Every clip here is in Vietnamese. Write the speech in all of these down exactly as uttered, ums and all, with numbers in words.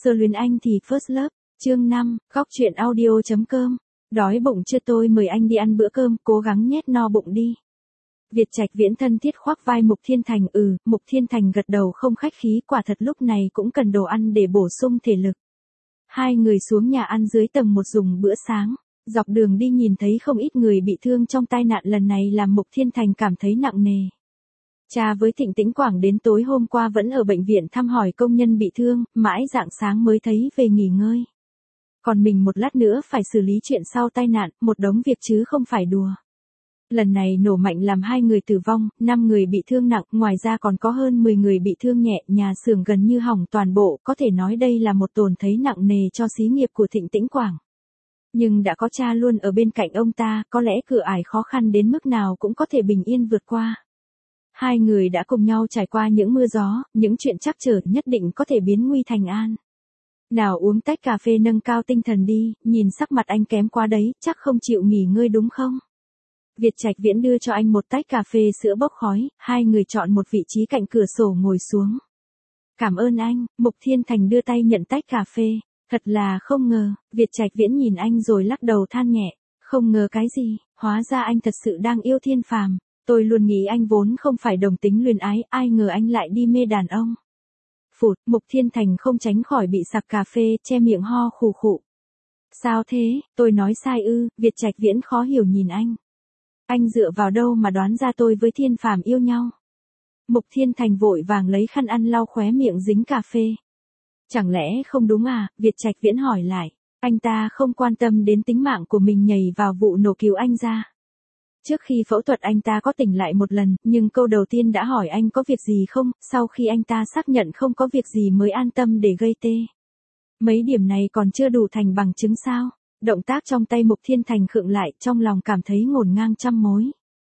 Sơ luyến anh thì First Love, chương năm, góc truyện audio.com. Đói bụng chưa tôi mời anh đi ăn bữa cơm, cố gắng nhét no bụng đi. Việt Trạch Viễn thân thiết khoác vai Mục Thiên Thành. Ừ, Mục Thiên Thành gật đầu không khách khí, quả thật lúc này cũng cần đồ ăn để bổ sung thể lực. Hai người xuống nhà ăn dưới tầng một dùng bữa sáng. Dọc đường đi nhìn thấy không ít người bị thương trong tai nạn lần này làm Mục Thiên Thành cảm thấy nặng nề. Cha với Thịnh Tĩnh Quảng đến tối hôm qua vẫn ở bệnh viện thăm hỏi công nhân bị thương, mãi rạng sáng mới thấy về nghỉ ngơi. Còn mình một lát nữa phải xử lý chuyện sau tai nạn, một đống việc chứ không phải đùa. Lần này nổ mạnh làm hai người tử vong, năm người bị thương nặng, ngoài ra còn có hơn mười người bị thương nhẹ, nhà xưởng gần như hỏng toàn bộ, có thể nói đây là một tổn thất nặng nề cho xí nghiệp của Thịnh Tĩnh Quảng. Nhưng đã có cha luôn ở bên cạnh ông ta, có lẽ cửa ải khó khăn đến mức nào cũng có thể bình yên vượt qua. Hai người đã cùng nhau trải qua những mưa gió, những chuyện trắc trở nhất định có thể biến nguy thành an. Nào uống tách cà phê nâng cao tinh thần đi, nhìn sắc mặt anh kém quá đấy, chắc không chịu nghỉ ngơi đúng không? Việt Trạch Viễn đưa cho anh một tách cà phê sữa bốc khói, hai người chọn một vị trí cạnh cửa sổ ngồi xuống. Cảm ơn anh, Mục Thiên Thành đưa tay nhận tách cà phê. Thật là không ngờ, Việt Trạch Viễn nhìn anh rồi lắc đầu than nhẹ. Không ngờ cái gì, hóa ra anh thật sự đang yêu Thiên Phàm. Tôi luôn nghĩ anh vốn không phải đồng tính luyến ái, ai ngờ anh lại đi mê đàn ông. Phụt, Mục Thiên Thành không tránh khỏi bị sặc cà phê, che miệng ho khù khụ. Sao thế, tôi nói sai ư? Việt Trạch Viễn khó hiểu nhìn anh. Anh dựa vào đâu mà đoán ra tôi với Thiên Phàm yêu nhau? Mục Thiên Thành vội vàng lấy khăn ăn lau khóe miệng dính cà phê. Chẳng lẽ không đúng à? Việt Trạch Viễn hỏi lại. Anh ta không quan tâm đến tính mạng của mình nhảy vào vụ nổ cứu anh ra. Trước khi phẫu thuật anh ta có tỉnh lại một lần, nhưng câu đầu tiên đã hỏi anh có việc gì không, sau khi anh ta xác nhận không có việc gì mới an tâm để gây tê. Mấy điểm này còn chưa đủ thành bằng chứng sao? Động tác trong tay Mục Thiên Thành khựng lại, trong lòng cảm thấy ngổn ngang trăm mối.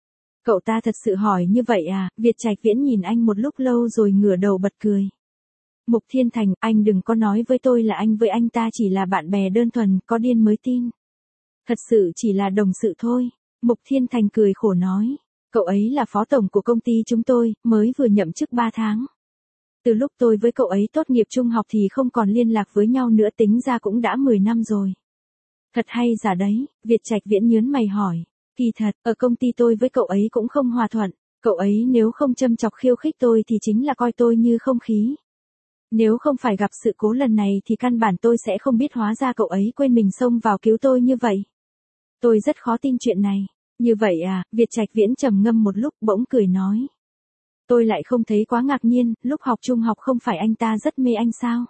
Cậu ta thật sự hỏi như vậy à? Việt Trạch Viễn nhìn anh một lúc lâu rồi ngửa đầu bật cười. Mục Thiên Thành, anh đừng có nói với tôi là anh với anh ta chỉ là bạn bè đơn thuần, có điên mới tin. Thật sự chỉ là đồng sự thôi. Mục Thiên Thành cười khổ nói. Cậu ấy là phó tổng của công ty chúng tôi, mới vừa nhậm chức ba tháng. Từ lúc tôi với cậu ấy tốt nghiệp trung học thì không còn liên lạc với nhau nữa, tính ra cũng đã mười năm rồi. Thật hay giả đấy, Việt Trạch Viễn nhớn mày hỏi. Kỳ thật, ở công ty tôi với cậu ấy cũng không hòa thuận. Cậu ấy nếu không châm chọc khiêu khích tôi thì chính là coi tôi như không khí. Nếu không phải gặp sự cố lần này thì căn bản tôi sẽ không biết hóa ra cậu ấy quên mình xông vào cứu tôi như vậy. Tôi rất khó tin chuyện này. Như vậy à? Việt Trạch Viễn trầm ngâm một lúc bỗng cười nói. Tôi lại không thấy quá ngạc nhiên, lúc học trung học không phải anh ta rất mê anh sao?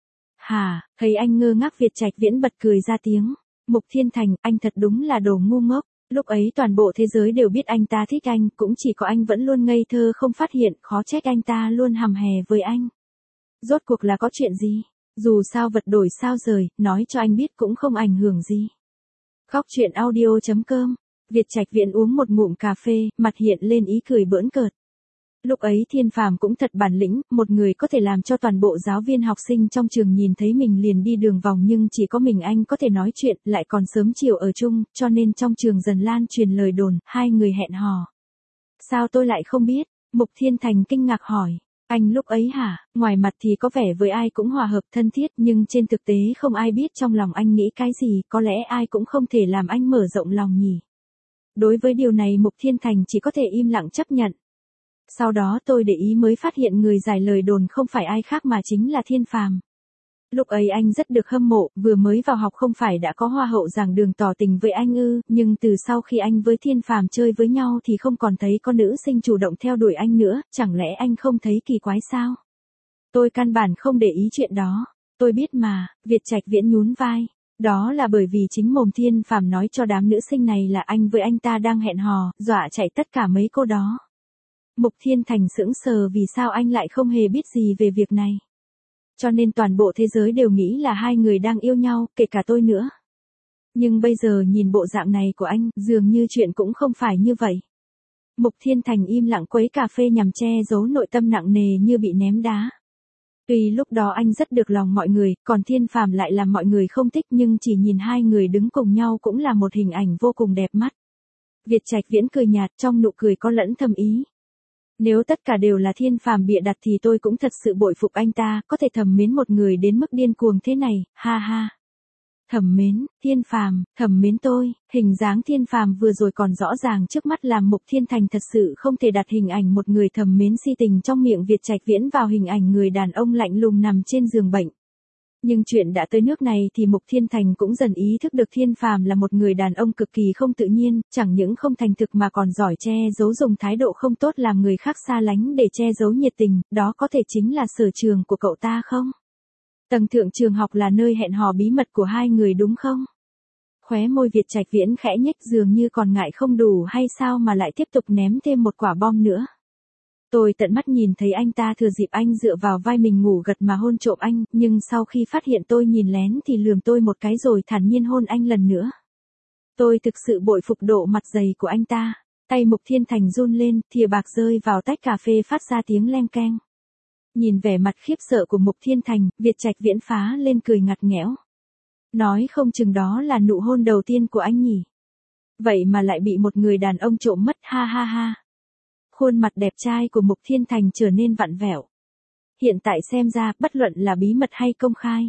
Hả? Thấy anh ngơ ngác Việt Trạch Viễn bật cười ra tiếng. Mục Thiên Thành, anh thật đúng là đồ ngu ngốc. Lúc ấy toàn bộ thế giới đều biết anh ta thích anh, cũng chỉ có anh vẫn luôn ngây thơ không phát hiện, khó trách anh ta luôn hầm hè với anh. Rốt cuộc là có chuyện gì? Dù sao vật đổi sao rời, nói cho anh biết cũng không ảnh hưởng gì. Góc truyện audio.com. Việt Trạch Viễn uống một ngụm cà phê, mặt hiện lên ý cười bỡn cợt. Lúc ấy Thiên Phàm cũng thật bản lĩnh, một người có thể làm cho toàn bộ giáo viên học sinh trong trường nhìn thấy mình liền đi đường vòng, nhưng chỉ có mình anh có thể nói chuyện, lại còn sớm chiều ở chung, cho nên trong trường dần lan truyền lời đồn, hai người hẹn hò. Sao tôi lại không biết? Mục Thiên Thành kinh ngạc hỏi. Anh lúc ấy hả? Ngoài mặt thì có vẻ với ai cũng hòa hợp thân thiết, nhưng trên thực tế không ai biết trong lòng anh nghĩ cái gì, có lẽ ai cũng không thể làm anh mở rộng lòng nhỉ. Đối với điều này Mục Thiên Thành chỉ có thể im lặng chấp nhận. Sau đó tôi để ý mới phát hiện người giải lời đồn không phải ai khác mà chính là Thiên Phàm. Lúc ấy anh rất được hâm mộ, vừa mới vào học không phải đã có hoa hậu giảng đường tỏ tình với anh ư, nhưng từ sau khi anh với Thiên Phàm chơi với nhau thì không còn thấy có nữ sinh chủ động theo đuổi anh nữa, chẳng lẽ anh không thấy kỳ quái sao? Tôi căn bản không để ý chuyện đó. Tôi biết mà, Việt Trạch Viễn nhún vai. Đó là bởi vì chính mồm Thiên Phàm nói cho đám nữ sinh này là anh với anh ta đang hẹn hò, dọa chạy tất cả mấy cô đó. Mục Thiên Thành sững sờ vì sao anh lại không hề biết gì về việc này. Cho nên toàn bộ thế giới đều nghĩ là hai người đang yêu nhau, kể cả tôi nữa. Nhưng bây giờ nhìn bộ dạng này của anh, dường như chuyện cũng không phải như vậy. Mục Thiên Thành im lặng quấy cà phê nhằm che giấu nội tâm nặng nề như bị ném đá. Tuy lúc đó anh rất được lòng mọi người, còn Thiên Phàm lại làm mọi người không thích, nhưng chỉ nhìn hai người đứng cùng nhau cũng là một hình ảnh vô cùng đẹp mắt. Việt Trạch Viễn cười nhạt, trong nụ cười có lẫn thâm ý. Nếu tất cả đều là Thiên Phàm bịa đặt thì tôi cũng thật sự bội phục anh ta, có thể thầm mến một người đến mức điên cuồng thế này, ha ha. Thầm mến, Thiên Phàm, thầm mến tôi, hình dáng Thiên Phàm vừa rồi còn rõ ràng trước mắt làm Mục Thiên Thành thật sự không thể đặt hình ảnh một người thầm mến si tình trong miệng Việt Trạch Viễn vào hình ảnh người đàn ông lạnh lùng nằm trên giường bệnh. Nhưng chuyện đã tới nước này thì Mục Thiên Thành cũng dần ý thức được Thiên Phàm là một người đàn ông cực kỳ không tự nhiên, chẳng những không thành thực mà còn giỏi che giấu, dùng thái độ không tốt làm người khác xa lánh để che giấu nhiệt tình, đó có thể chính là sở trường của cậu ta không? Tầng thượng trường học là nơi hẹn hò bí mật của hai người đúng không? Khóe môi Việt Trạch Viễn khẽ nhếch, dường như còn ngại không đủ hay sao mà lại tiếp tục ném thêm một quả bom nữa. Tôi tận mắt nhìn thấy anh ta thừa dịp anh dựa vào vai mình ngủ gật mà hôn trộm anh, nhưng sau khi phát hiện tôi nhìn lén thì lườm tôi một cái rồi thản nhiên hôn anh lần nữa. Tôi thực sự bội phục độ mặt dày của anh ta. Tay Mục Thiên Thành run lên, thìa bạc rơi vào tách cà phê phát ra tiếng leng keng. Nhìn vẻ mặt khiếp sợ của Mục Thiên Thành, Việt Trạch Viễn phá lên cười ngặt nghẽo. Nói không chừng đó là nụ hôn đầu tiên của anh nhỉ. Vậy mà lại bị một người đàn ông trộm mất, ha ha ha. Khuôn mặt đẹp trai của Mục Thiên Thành trở nên vặn vẹo. Hiện tại xem ra, bất luận là bí mật hay công khai,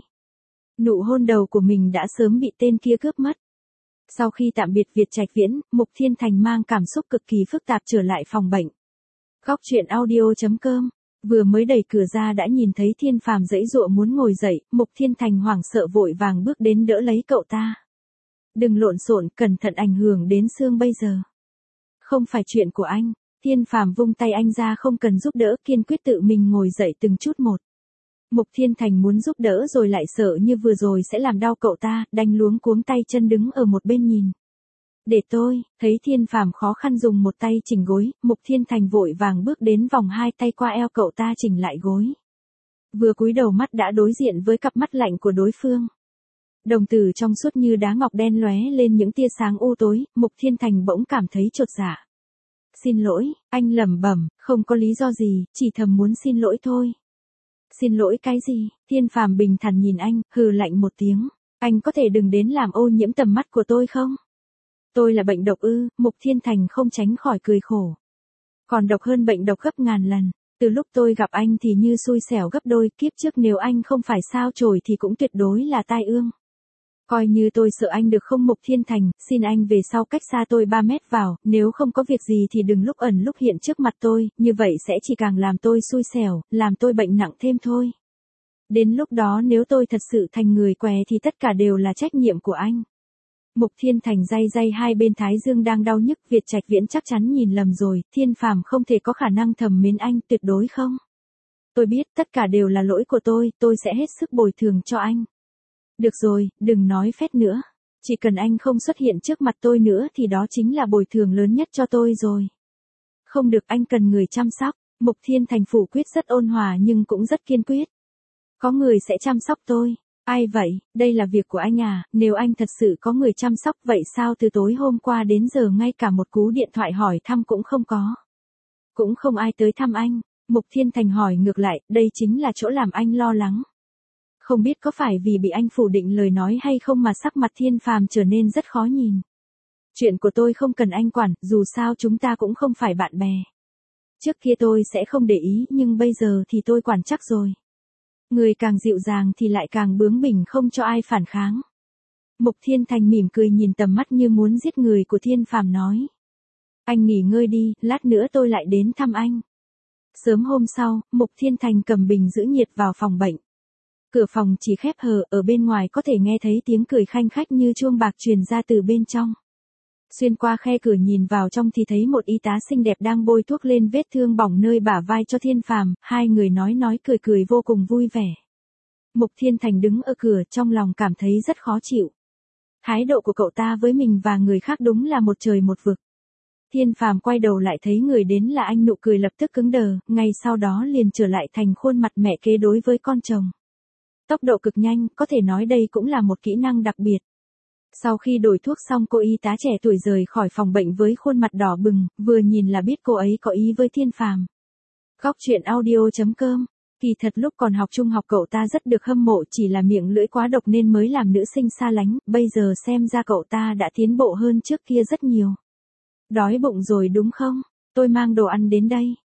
nụ hôn đầu của mình đã sớm bị tên kia cướp mất. Sau khi tạm biệt Việt Trạch Viễn, Mục Thiên Thành mang cảm xúc cực kỳ phức tạp trở lại phòng bệnh. Góc truyện audio chấm com. Vừa mới đẩy cửa ra đã nhìn thấy Thiên Phàm giãy giụa muốn ngồi dậy, Mục Thiên Thành hoảng sợ vội vàng bước đến đỡ lấy cậu ta. Đừng lộn xộn, cẩn thận ảnh hưởng đến xương bây giờ. Không phải chuyện của anh. Thiên Phàm vung tay anh ra, không cần giúp đỡ, kiên quyết tự mình ngồi dậy từng chút một. Mục Thiên Thành muốn giúp đỡ rồi lại sợ như vừa rồi sẽ làm đau cậu ta, đành luống cuống tay chân đứng ở một bên nhìn. Để tôi, thấy Thiên Phàm khó khăn dùng một tay chỉnh gối, Mục Thiên Thành vội vàng bước đến vòng hai tay qua eo cậu ta chỉnh lại gối. Vừa cúi đầu mắt đã đối diện với cặp mắt lạnh của đối phương. Đồng tử trong suốt như đá ngọc đen lóe lên những tia sáng u tối, Mục Thiên Thành bỗng cảm thấy chột dạ. Xin lỗi, anh lẩm bẩm, không có lý do gì, chỉ thầm muốn xin lỗi thôi. Xin lỗi cái gì? Thiên Phàm bình thản nhìn anh, hừ lạnh một tiếng. Anh có thể đừng đến làm ô nhiễm tầm mắt của tôi không? Tôi là bệnh độc ư? Mục Thiên Thành không tránh khỏi cười khổ. Còn độc hơn bệnh độc gấp ngàn lần. Từ lúc tôi gặp anh thì như xui xẻo gấp đôi, kiếp trước nếu anh không phải sao chổi thì cũng tuyệt đối là tai ương. Coi như tôi sợ anh được không? Mục Thiên Thành, xin anh về sau cách xa tôi ba mét vào, nếu không có việc gì thì đừng lúc ẩn lúc hiện trước mặt tôi, như vậy sẽ chỉ càng làm tôi xui xẻo, làm tôi bệnh nặng thêm thôi. Đến lúc đó nếu tôi thật sự thành người què thì tất cả đều là trách nhiệm của anh. Mục Thiên Thành day day hai bên thái dương đang đau nhức, Việt Trạch Viễn chắc chắn nhìn lầm rồi, Thiên Phàm không thể có khả năng thầm mến anh, tuyệt đối không. Tôi biết tất cả đều là lỗi của tôi, tôi sẽ hết sức bồi thường cho anh. Được rồi, đừng nói phét nữa. Chỉ cần anh không xuất hiện trước mặt tôi nữa thì đó chính là bồi thường lớn nhất cho tôi rồi. Không được, anh cần người chăm sóc. Mục Thiên Thành phủ quyết rất ôn hòa nhưng cũng rất kiên quyết. Có người sẽ chăm sóc tôi. Ai vậy? Đây là việc của anh à, nếu anh thật sự có người chăm sóc vậy sao từ tối hôm qua đến giờ ngay cả một cú điện thoại hỏi thăm cũng không có. Cũng không ai tới thăm anh. Mục Thiên Thành hỏi ngược lại, đây chính là chỗ làm anh lo lắng. Không biết có phải vì bị anh phủ định lời nói hay không mà sắc mặt Thiên Phàm trở nên rất khó nhìn. Chuyện của tôi không cần anh quản, dù sao chúng ta cũng không phải bạn bè. Trước kia tôi sẽ không để ý nhưng bây giờ thì tôi quản chắc rồi. Người càng dịu dàng thì lại càng bướng bỉnh không cho ai phản kháng. Mục Thiên Thành mỉm cười nhìn tầm mắt như muốn giết người của Thiên Phàm nói. Anh nghỉ ngơi đi, lát nữa tôi lại đến thăm anh. Sớm hôm sau, Mục Thiên Thành cầm bình giữ nhiệt vào phòng bệnh. Cửa phòng chỉ khép hờ, ở bên ngoài có thể nghe thấy tiếng cười khanh khách như chuông bạc truyền ra từ bên trong. Xuyên qua khe cửa nhìn vào trong thì thấy một y tá xinh đẹp đang bôi thuốc lên vết thương bỏng nơi bả vai cho Thiên Phàm, hai người nói nói cười cười vô cùng vui vẻ. Mục Thiên Thành đứng ở cửa trong lòng cảm thấy rất khó chịu. Thái độ của cậu ta với mình và người khác đúng là một trời một vực. Thiên Phàm quay đầu lại thấy người đến là anh, nụ cười lập tức cứng đờ, ngay sau đó liền trở lại thành khuôn mặt mẹ kế đối với con chồng. Tốc độ cực nhanh, có thể nói đây cũng là một kỹ năng đặc biệt. Sau khi đổi thuốc xong cô y tá trẻ tuổi rời khỏi phòng bệnh với khuôn mặt đỏ bừng, vừa nhìn là biết cô ấy có ý với Thiên Phàm. Góc truyện audio chấm com. Kỳ thật lúc còn học trung học cậu ta rất được hâm mộ, chỉ là miệng lưỡi quá độc nên mới làm nữ sinh xa lánh, bây giờ xem ra cậu ta đã tiến bộ hơn trước kia rất nhiều. Đói bụng rồi đúng không? Tôi mang đồ ăn đến đây.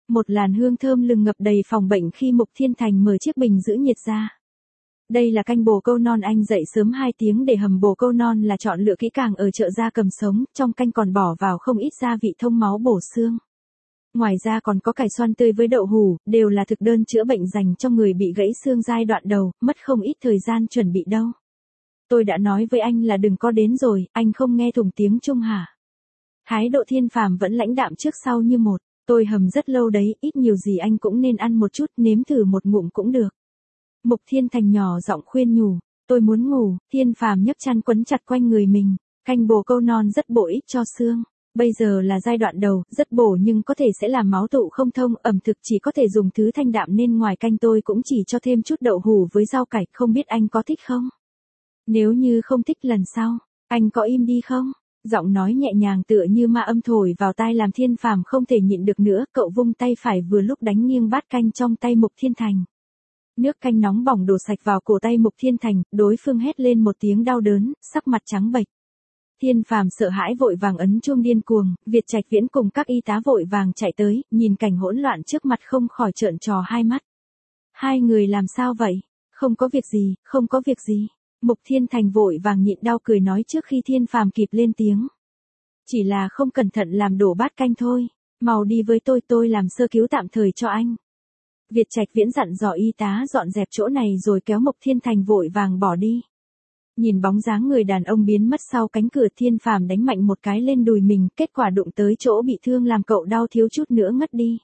Một làn hương thơm lừng ngập đầy phòng bệnh khi Mục Thiên Thành mở chiếc bình giữ nhiệt ra. Đây là canh bồ câu non, anh dậy sớm hai tiếng để hầm bồ câu non là chọn lựa kỹ càng ở chợ gia cầm sống, trong canh còn bỏ vào không ít gia vị thông máu bổ xương. Ngoài ra còn có cải xoăn tươi với đậu hủ, đều là thực đơn chữa bệnh dành cho người bị gãy xương giai đoạn đầu, mất không ít thời gian chuẩn bị đâu. Tôi đã nói với anh là đừng có đến rồi, anh không nghe thủng tiếng Trung hả? Thái độ Thiên Phàm vẫn lãnh đạm trước sau như một, tôi hầm rất lâu đấy, ít nhiều gì anh cũng nên ăn một chút, nếm thử một ngụm cũng được. Mục Thiên Thành nhỏ giọng khuyên nhủ, tôi muốn ngủ. Thiên Phàm nhấc chăn quấn chặt quanh người mình, canh bồ câu non rất bổ ích cho xương. Bây giờ là giai đoạn đầu, rất bổ nhưng có thể sẽ làm máu tụ không thông, ẩm thực chỉ có thể dùng thứ thanh đạm nên ngoài canh tôi cũng chỉ cho thêm chút đậu hủ với rau cải, không biết anh có thích không? Nếu như không thích lần sau, anh có im đi không? Giọng nói nhẹ nhàng tựa như ma âm thổi vào tai làm Thiên Phàm không thể nhịn được nữa, cậu vung tay phải vừa lúc đánh nghiêng bát canh trong tay Mục Thiên Thành. Nước canh nóng bỏng đổ sạch vào cổ tay Mục Thiên Thành, đối phương hét lên một tiếng đau đớn, sắc mặt trắng bệch. Thiên Phàm sợ hãi vội vàng ấn chuông điên cuồng, Việt Trạch Viễn cùng các y tá vội vàng chạy tới, nhìn cảnh hỗn loạn trước mặt không khỏi trợn tròn hai mắt. Hai người làm sao vậy? Không có việc gì, không có việc gì. Mục Thiên Thành vội vàng nhịn đau cười nói trước khi Thiên Phàm kịp lên tiếng. Chỉ là không cẩn thận làm đổ bát canh thôi, mau đi với tôi, tôi làm sơ cứu tạm thời cho anh. Việt Trạch Viễn dặn dò y tá dọn dẹp chỗ này rồi kéo Mục Thiên Thành vội vàng bỏ đi. Nhìn bóng dáng người đàn ông biến mất sau cánh cửa, Thiên Phàm đánh mạnh một cái lên đùi mình, kết quả đụng tới chỗ bị thương làm cậu đau thiếu chút nữa ngất đi.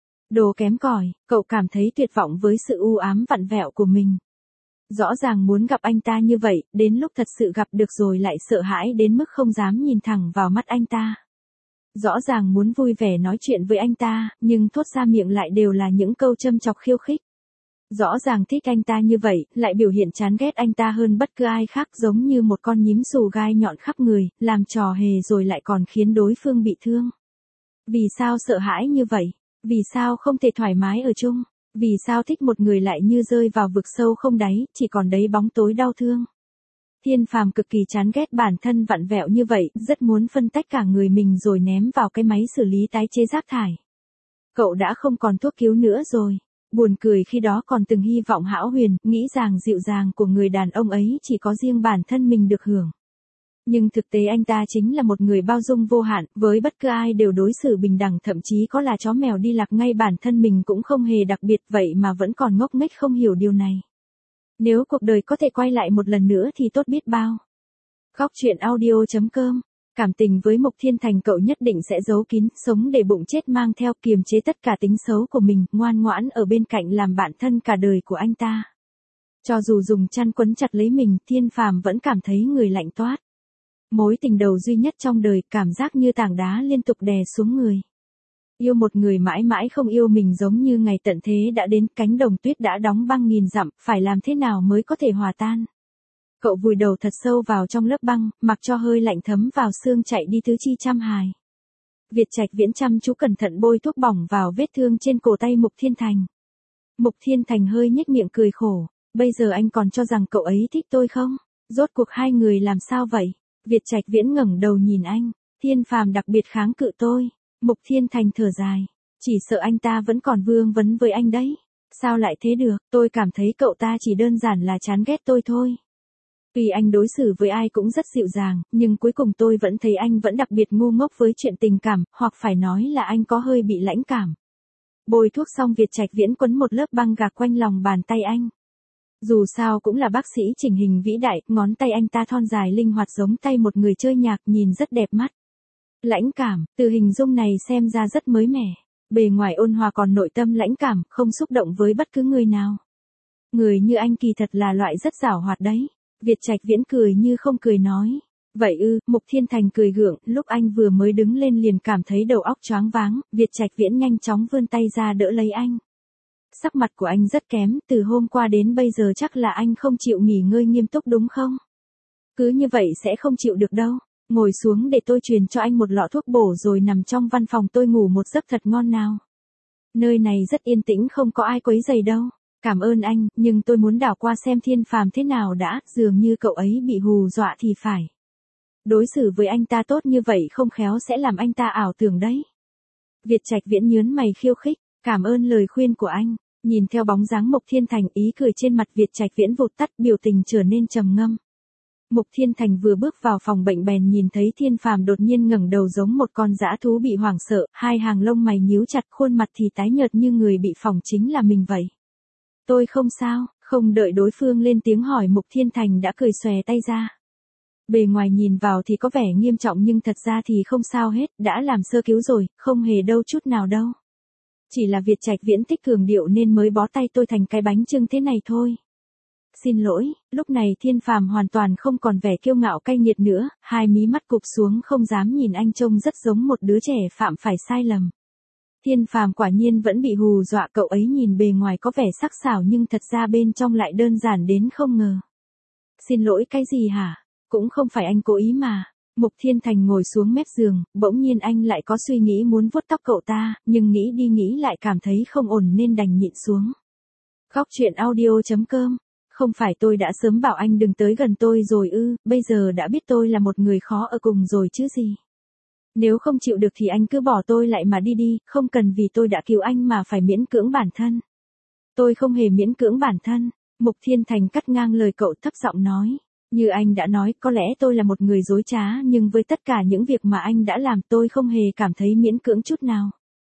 Đồ kém cỏi, cậu cảm thấy tuyệt vọng với sự u ám vặn vẹo của mình. Rõ ràng muốn gặp anh ta như vậy, đến lúc thật sự gặp được rồi lại sợ hãi đến mức không dám nhìn thẳng vào mắt anh ta. Rõ ràng muốn vui vẻ nói chuyện với anh ta, nhưng thốt ra miệng lại đều là những câu châm chọc khiêu khích. Rõ ràng thích anh ta như vậy, lại biểu hiện chán ghét anh ta hơn bất cứ ai khác, giống như một con nhím xù gai nhọn khắp người, làm trò hề rồi lại còn khiến đối phương bị thương. Vì sao sợ hãi như vậy? Vì sao không thể thoải mái ở chung? Vì sao thích một người lại như rơi vào vực sâu không đáy, chỉ còn đấy bóng tối đau thương? Thiên Phàm cực kỳ chán ghét bản thân vặn vẹo như vậy, rất muốn phân tách cả người mình rồi ném vào cái máy xử lý tái chế rác thải. Cậu đã không còn thuốc cứu nữa rồi. Buồn cười khi đó còn từng hy vọng hão huyền, nghĩ rằng dịu dàng của người đàn ông ấy chỉ có riêng bản thân mình được hưởng. Nhưng thực tế anh ta chính là một người bao dung vô hạn, với bất cứ ai đều đối xử bình đẳng, thậm chí có là chó mèo đi lạc ngay bản thân mình cũng không hề đặc biệt, vậy mà vẫn còn ngốc nghếch không hiểu điều này. Nếu cuộc đời có thể quay lại một lần nữa thì tốt biết bao. Góc truyện audio chấm com. Cảm tình với Mục Thiên Thành cậu nhất định sẽ giấu kín, sống để bụng chết mang theo, kiềm chế tất cả tính xấu của mình, ngoan ngoãn ở bên cạnh làm bạn thân cả đời của anh ta. Cho dù dùng chăn quấn chặt lấy mình, Thiên Phàm vẫn cảm thấy người lạnh toát. Mối tình đầu duy nhất trong đời, cảm giác như tảng đá liên tục đè xuống người. Yêu một người mãi mãi không yêu mình giống như ngày tận thế đã đến, cánh đồng tuyết đã đóng băng nghìn dặm, phải làm thế nào mới có thể hòa tan? Cậu vùi đầu thật sâu vào trong lớp băng, mặc cho hơi lạnh thấm vào xương chạy đi thứ chi trăm hài. Việt Trạch Viễn chăm chú cẩn thận bôi thuốc bỏng vào vết thương trên cổ tay Mục Thiên Thành. Mục Thiên Thành hơi nhếch miệng cười khổ, bây giờ anh còn cho rằng cậu ấy thích tôi không? Rốt cuộc hai người làm sao vậy? Việt Trạch Viễn ngẩng đầu nhìn anh, Thiên Phàm đặc biệt kháng cự tôi. Mục Thiên Thành thở dài, chỉ sợ anh ta vẫn còn vương vấn với anh đấy. Sao lại thế được, tôi cảm thấy cậu ta chỉ đơn giản là chán ghét tôi thôi. Vì anh đối xử với ai cũng rất dịu dàng, nhưng cuối cùng tôi vẫn thấy anh vẫn đặc biệt ngu ngốc với chuyện tình cảm, hoặc phải nói là anh có hơi bị lãnh cảm. Bôi thuốc xong Việt Trạch Viễn quấn một lớp băng gạc quanh lòng bàn tay anh. Dù sao cũng là bác sĩ chỉnh hình vĩ đại, ngón tay anh ta thon dài linh hoạt giống tay một người chơi nhạc, nhìn rất đẹp mắt. Lãnh cảm, từ hình dung này xem ra rất mới mẻ. Bề ngoài ôn hòa còn nội tâm lãnh cảm, không xúc động với bất cứ người nào. Người như anh kỳ thật là loại rất giảo hoạt đấy. Việt Trạch Viễn cười như không cười nói. Vậy ư, Mục Thiên Thành cười gượng, lúc anh vừa mới đứng lên liền cảm thấy đầu óc choáng váng, Việt Trạch Viễn nhanh chóng vươn tay ra đỡ lấy anh. Sắc mặt của anh rất kém, từ hôm qua đến bây giờ chắc là anh không chịu nghỉ ngơi nghiêm túc đúng không? Cứ như vậy sẽ không chịu được đâu. Ngồi xuống để tôi truyền cho anh một lọ thuốc bổ rồi nằm trong văn phòng tôi ngủ một giấc thật ngon nào. Nơi này rất yên tĩnh, không có ai quấy rầy đâu. Cảm ơn anh, nhưng tôi muốn đảo qua xem Thiên Phàm thế nào đã, dường như cậu ấy bị hù dọa thì phải. Đối xử với anh ta tốt như vậy không khéo sẽ làm anh ta ảo tưởng đấy. Việt Trạch Viễn nhớn mày khiêu khích, Cảm ơn lời khuyên của anh. Nhìn theo bóng dáng Mục Thiên Thành, ý cười trên mặt Việt Trạch Viễn vụt tắt, biểu tình trở nên trầm ngâm. Mục Thiên Thành vừa bước vào phòng bệnh bèn nhìn thấy Thiên Phàm đột nhiên ngẩng đầu giống một con dã thú bị hoảng sợ, hai hàng lông mày nhíu chặt, khuôn mặt thì tái nhợt như người bị phỏng chính là mình vậy. Tôi không sao, không đợi đối phương lên tiếng hỏi Mục Thiên Thành đã cười xòe tay ra. Bề ngoài nhìn vào thì có vẻ nghiêm trọng nhưng thật ra thì không sao hết, đã làm sơ cứu rồi, không hề đâu chút nào đâu. Chỉ là Việt Trạch Viễn thích cường điệu nên mới bó tay tôi thành cái bánh chưng thế này thôi. Xin lỗi, lúc này Thiên Phàm hoàn toàn không còn vẻ kiêu ngạo cay nghiệt nữa, hai mí mắt cụp xuống không dám nhìn anh, trông rất giống một đứa trẻ phạm phải sai lầm. Thiên Phàm quả nhiên vẫn bị hù dọa, cậu ấy nhìn bề ngoài có vẻ sắc sảo nhưng thật ra bên trong lại đơn giản đến không ngờ. Xin lỗi cái gì hả? Cũng không phải anh cố ý mà. Mục Thiên Thành ngồi xuống mép giường, bỗng nhiên anh lại có suy nghĩ muốn vuốt tóc cậu ta, nhưng nghĩ đi nghĩ lại cảm thấy không ổn nên đành nhịn xuống. Góc truyện audio chấm com. Không phải tôi đã sớm bảo anh đừng tới gần tôi rồi ư, bây giờ đã biết tôi là một người khó ở cùng rồi chứ gì. Nếu không chịu được thì anh cứ bỏ tôi lại mà đi đi, không cần vì tôi đã cứu anh mà phải miễn cưỡng bản thân. Tôi không hề miễn cưỡng bản thân. Mục Thiên Thành cắt ngang lời cậu, thấp giọng nói. Như anh đã nói, có lẽ tôi là một người dối trá, nhưng với tất cả những việc mà anh đã làm tôi không hề cảm thấy miễn cưỡng chút nào.